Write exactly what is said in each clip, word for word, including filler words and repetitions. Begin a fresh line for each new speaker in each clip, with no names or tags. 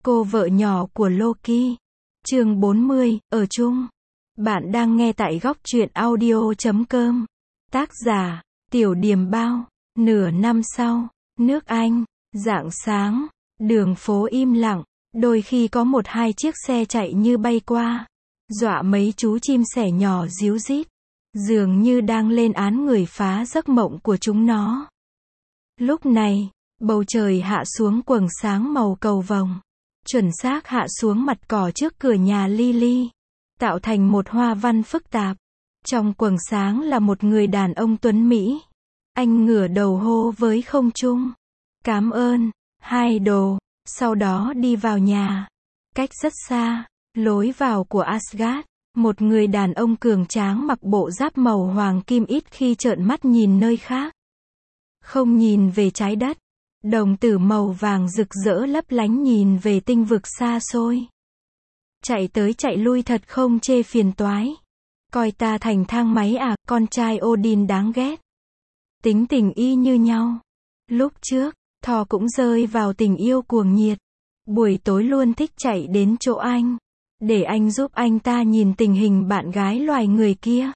cô vợ nhỏ của Loki. Chương bốn mươi, ở chung. Bạn đang nghe tại góc truyện audio chấm com. Tác giả, Tiểu Điềm Bao. Nửa năm sau, nước Anh, rạng sáng, đường phố im lặng, đôi khi có một hai chiếc xe chạy như bay qua, dọa mấy chú chim sẻ nhỏ ríu rít, dường như đang lên án người phá giấc mộng của chúng nó. Lúc này, bầu trời hạ xuống quầng sáng màu cầu vồng, chuẩn xác hạ xuống mặt cỏ trước cửa nhà Lily, tạo thành một hoa văn phức tạp. Trong quầng sáng là một người đàn ông tuấn Mỹ. Anh ngửa đầu hô với không trung, "Cám ơn, hai đồ", sau đó đi vào nhà. Cách rất xa, lối vào của Asgard, một người đàn ông cường tráng mặc bộ giáp màu hoàng kim ít khi trợn mắt nhìn nơi khác. Không nhìn về trái đất, đồng tử màu vàng rực rỡ lấp lánh nhìn về tinh vực xa xôi. Chạy tới chạy lui thật không chê phiền toái. Coi ta thành thang máy à, con trai Odin đáng ghét. Tính tình y như nhau. Lúc trước, Thor cũng rơi vào tình yêu cuồng nhiệt. Buổi tối luôn thích chạy đến chỗ anh, để anh giúp anh ta nhìn tình hình bạn gái loài người kia.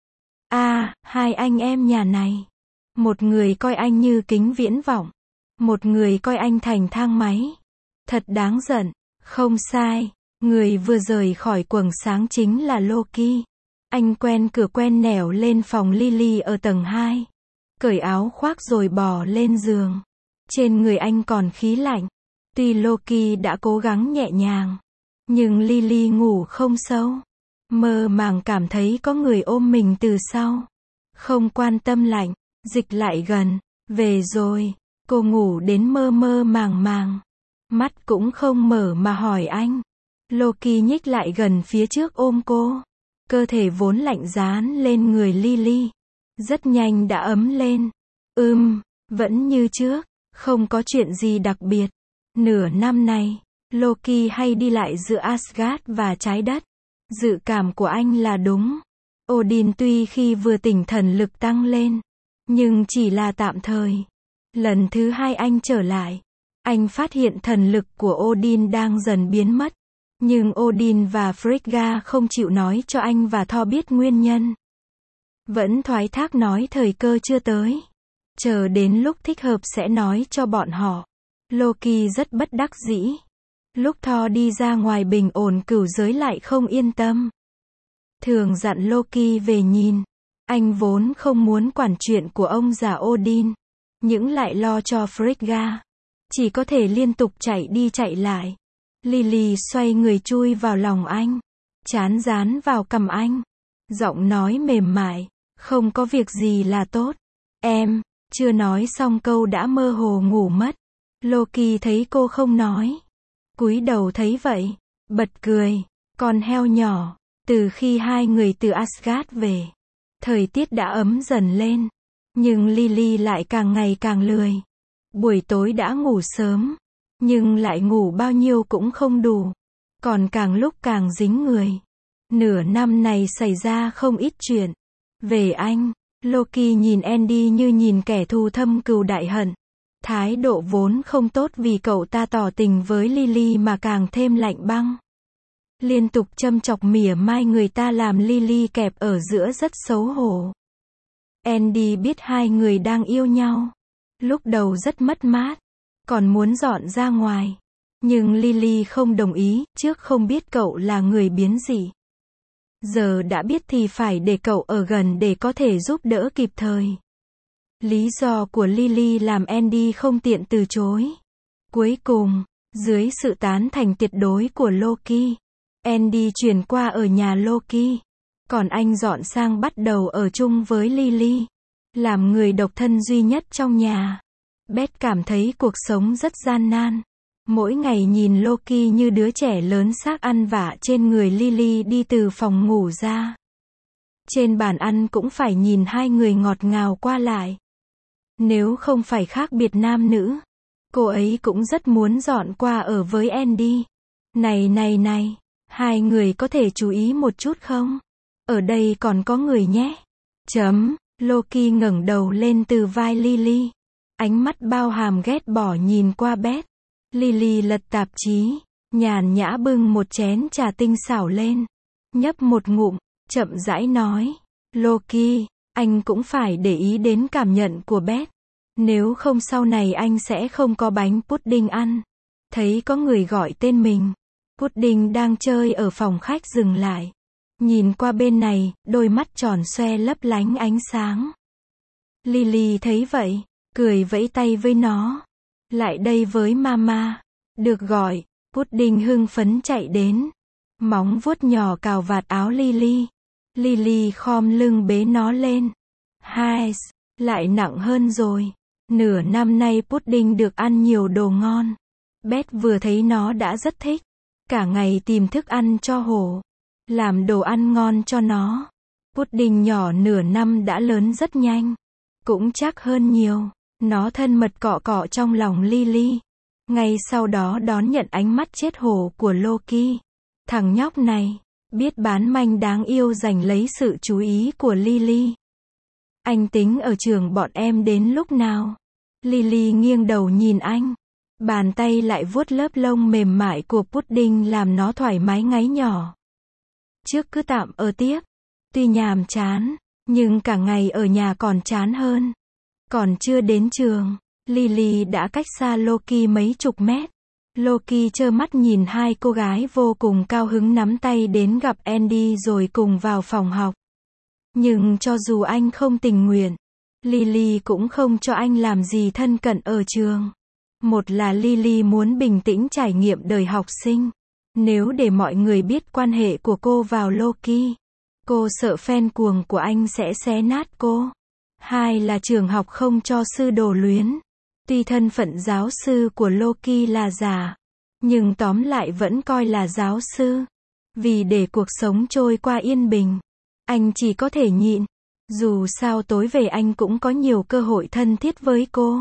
À, hai anh em nhà này. Một người coi anh như kính viễn vọng, một người coi anh thành thang máy. Thật đáng giận. Không sai, người vừa rời khỏi quầng sáng chính là Loki. Anh quen cửa quen nẻo lên phòng Lily ở tầng hai. Cởi áo khoác rồi bò lên giường. Trên người anh còn khí lạnh. Tuy Loki đã cố gắng nhẹ nhàng, nhưng Lily ngủ không sâu. Mơ màng cảm thấy có người ôm mình từ sau. Không quan tâm lạnh, dịch lại gần. Về rồi. Cô ngủ đến mơ mơ màng màng. Mắt cũng không mở mà hỏi anh. Loki nhích lại gần phía trước ôm cô. Cơ thể vốn lạnh dán lên người Lily. Rất nhanh đã ấm lên. Ừm, vẫn như trước. Không có chuyện gì đặc biệt. Nửa năm này, Loki hay đi lại giữa Asgard và trái đất. Dự cảm của anh là đúng. Odin tuy khi vừa tỉnh thần lực tăng lên, nhưng chỉ là tạm thời. Lần thứ hai anh trở lại, anh phát hiện thần lực của Odin đang dần biến mất. Nhưng Odin và Frigga không chịu nói cho anh và Thor biết nguyên nhân. Vẫn thoái thác nói thời cơ chưa tới. Chờ đến lúc thích hợp sẽ nói cho bọn họ. Loki rất bất đắc dĩ. Lúc Thor đi ra ngoài bình ổn cửu giới lại không yên tâm. Thường dặn Loki về nhìn. Anh vốn không muốn quản chuyện của ông già Odin, nhưng lại lo cho Frigga. Chỉ có thể liên tục chạy đi chạy lại. Lily xoay người chui vào lòng anh, trán dán vào cằm anh. Giọng nói mềm mại, "Không có việc gì là tốt. Em." Chưa nói xong câu đã mơ hồ ngủ mất. Loki thấy cô không nói, cúi đầu thấy vậy, bật cười. Con heo nhỏ. Từ khi hai người từ Asgard về, thời tiết đã ấm dần lên. Nhưng Lily lại càng ngày càng lười. Buổi tối đã ngủ sớm, nhưng lại ngủ bao nhiêu cũng không đủ. Còn càng lúc càng dính người. Nửa năm này xảy ra không ít chuyện. Về anh, Loki nhìn Andy như nhìn kẻ thù thâm cừu đại hận. Thái độ vốn không tốt vì cậu ta tỏ tình với Lily mà càng thêm lạnh băng. Liên tục châm chọc mỉa mai người ta làm Lily kẹp ở giữa rất xấu hổ. Andy biết hai người đang yêu nhau. Lúc đầu rất mất mát, còn muốn dọn ra ngoài. Nhưng Lily không đồng ý, trước không biết cậu là người biến dị. Giờ đã biết thì phải để cậu ở gần để có thể giúp đỡ kịp thời. Lý do của Lily làm Andy không tiện từ chối. Cuối cùng, dưới sự tán thành tuyệt đối của Loki, Andy chuyển qua ở nhà Loki. Còn anh dọn sang bắt đầu ở chung với Lily. Làm người độc thân duy nhất trong nhà. Beth cảm thấy cuộc sống rất gian nan. Mỗi ngày nhìn Loki như đứa trẻ lớn xác ăn vạ trên người Lily đi từ phòng ngủ ra. Trên bàn ăn cũng phải nhìn hai người ngọt ngào qua lại. Nếu không phải khác biệt nam nữ, cô ấy cũng rất muốn dọn qua ở với Andy. Này này này, hai người có thể chú ý một chút không? Ở đây còn có người nhé. Chấm, Loki ngẩng đầu lên từ vai Lily. Ánh mắt bao hàm ghét bỏ nhìn qua Beth. Lily lật tạp chí. nhàn nhã bưng một chén trà tinh xảo lên, nhấp một ngụm, chậm rãi nói, Loki, anh cũng phải để ý đến cảm nhận của Beth. Nếu không sau này anh sẽ không có bánh pudding ăn. Thấy có người gọi tên mình. Pudding đang chơi ở phòng khách dừng lại. Nhìn qua bên này, đôi mắt tròn xoe lấp lánh ánh sáng. Lily thấy vậy, cười vẫy tay với nó. Lại đây với mama. Được gọi, Pudding hưng phấn chạy đến. Móng vuốt nhỏ cào vạt áo Lily. Lily khom lưng bế nó lên. Hai, lại nặng hơn rồi. Nửa năm nay Pudding được ăn nhiều đồ ngon. Beth vừa thấy nó đã rất thích. Cả ngày tìm thức ăn cho hổ. Làm đồ ăn ngon cho nó. Pudding nhỏ nửa năm đã lớn rất nhanh. Cũng chắc hơn nhiều. Nó thân mật cọ cọ trong lòng Lily. Ngay sau đó đón nhận ánh mắt chết hổ của Loki. Thằng nhóc này, biết bán manh đáng yêu giành lấy sự chú ý của Lily. Anh tính ở trường bọn em đến lúc nào? Lily nghiêng đầu nhìn anh. Bàn tay lại vuốt lớp lông mềm mại của Pudding làm nó thoải mái ngáy nhỏ. Trước cứ tạm ở tiếp. Tuy nhàm chán, nhưng cả ngày ở nhà còn chán hơn. Còn chưa đến trường, Lily đã cách xa Loki mấy chục mét. Loki trơ mắt nhìn hai cô gái vô cùng cao hứng nắm tay đến gặp Andy rồi cùng vào phòng học. Nhưng cho dù anh không tình nguyện, Lily cũng không cho anh làm gì thân cận ở trường. Một là Lily muốn bình tĩnh trải nghiệm đời học sinh. Nếu để mọi người biết quan hệ của cô vào Loki, cô sợ fan cuồng của anh sẽ xé nát cô. Hai là trường học không cho sư đồ luyến. Tuy thân phận giáo sư của Loki là giả, nhưng tóm lại vẫn coi là giáo sư. Vì để cuộc sống trôi qua yên bình, anh chỉ có thể nhịn. Dù sao tối về anh cũng có nhiều cơ hội thân thiết với cô.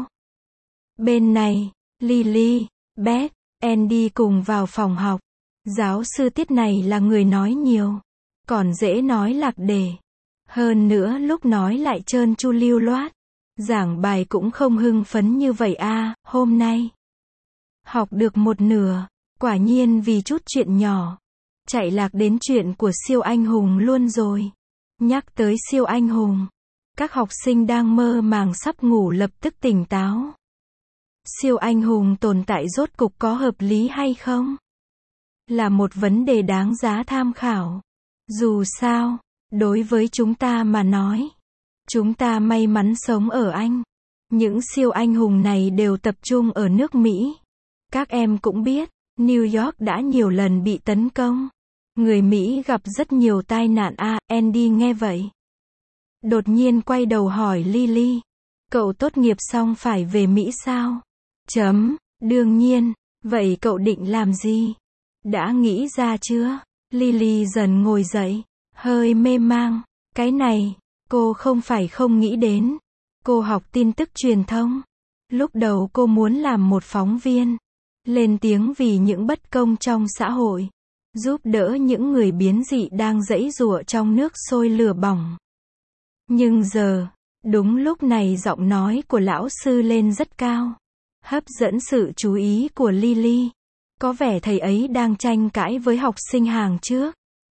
Bên này, Lily, Beth, Andy cùng vào phòng học. Giáo sư tiết này là người nói nhiều, còn dễ nói lạc đề. Hơn nữa lúc nói lại trơn tru lưu loát. Giảng bài cũng không hưng phấn như vậy à, hôm nay. Học được một nửa, quả nhiên vì chút chuyện nhỏ. Chạy lạc đến chuyện của siêu anh hùng luôn rồi. Nhắc tới siêu anh hùng, các học sinh đang mơ màng sắp ngủ lập tức tỉnh táo. Siêu anh hùng tồn tại rốt cục có hợp lý hay không? Là một vấn đề đáng giá tham khảo. Dù sao, đối với chúng ta mà nói, chúng ta may mắn sống ở Anh. Những siêu anh hùng này đều tập trung ở nước Mỹ. Các em cũng biết, New York đã nhiều lần bị tấn công. Người Mỹ gặp rất nhiều tai nạn à, Andy nghe vậy. Đột nhiên quay đầu hỏi Lily. Cậu tốt nghiệp xong phải về Mỹ sao? Chấm, đương nhiên. Vậy cậu định làm gì? Đã nghĩ ra chưa? Lily dần ngồi dậy, hơi mê mang. Cái này, cô không phải không nghĩ đến. Cô học tin tức truyền thông. Lúc đầu cô muốn làm một phóng viên. Lên tiếng vì những bất công trong xã hội. Giúp đỡ những người biến dị đang giãy giụa trong nước sôi lửa bỏng. Nhưng giờ, đúng lúc này giọng nói của lão sư lên rất cao. Hấp dẫn sự chú ý của Lily. Có vẻ thầy ấy đang tranh cãi với học sinh hàng trước.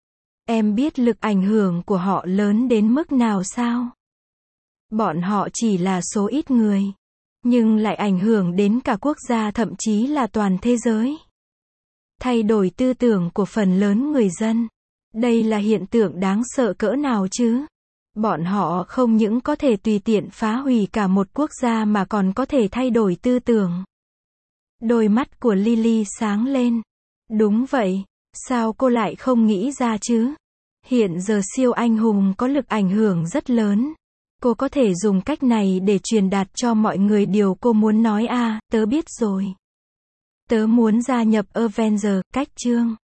Em biết lực ảnh hưởng của họ lớn đến mức nào sao? Bọn họ chỉ là số ít người, nhưng lại ảnh hưởng đến cả quốc gia thậm chí là toàn thế giới. Thay đổi tư tưởng của phần lớn người dân. Đây là hiện tượng đáng sợ cỡ nào chứ? Bọn họ không những có thể tùy tiện phá hủy cả một quốc gia mà còn có thể thay đổi tư tưởng. Đôi mắt của Lily sáng lên. Đúng vậy, sao cô lại không nghĩ ra chứ? Hiện giờ siêu anh hùng có lực ảnh hưởng rất lớn. Cô có thể dùng cách này để truyền đạt cho mọi người điều cô muốn nói à, tớ biết rồi. Tớ muốn gia nhập Avengers, cách chương.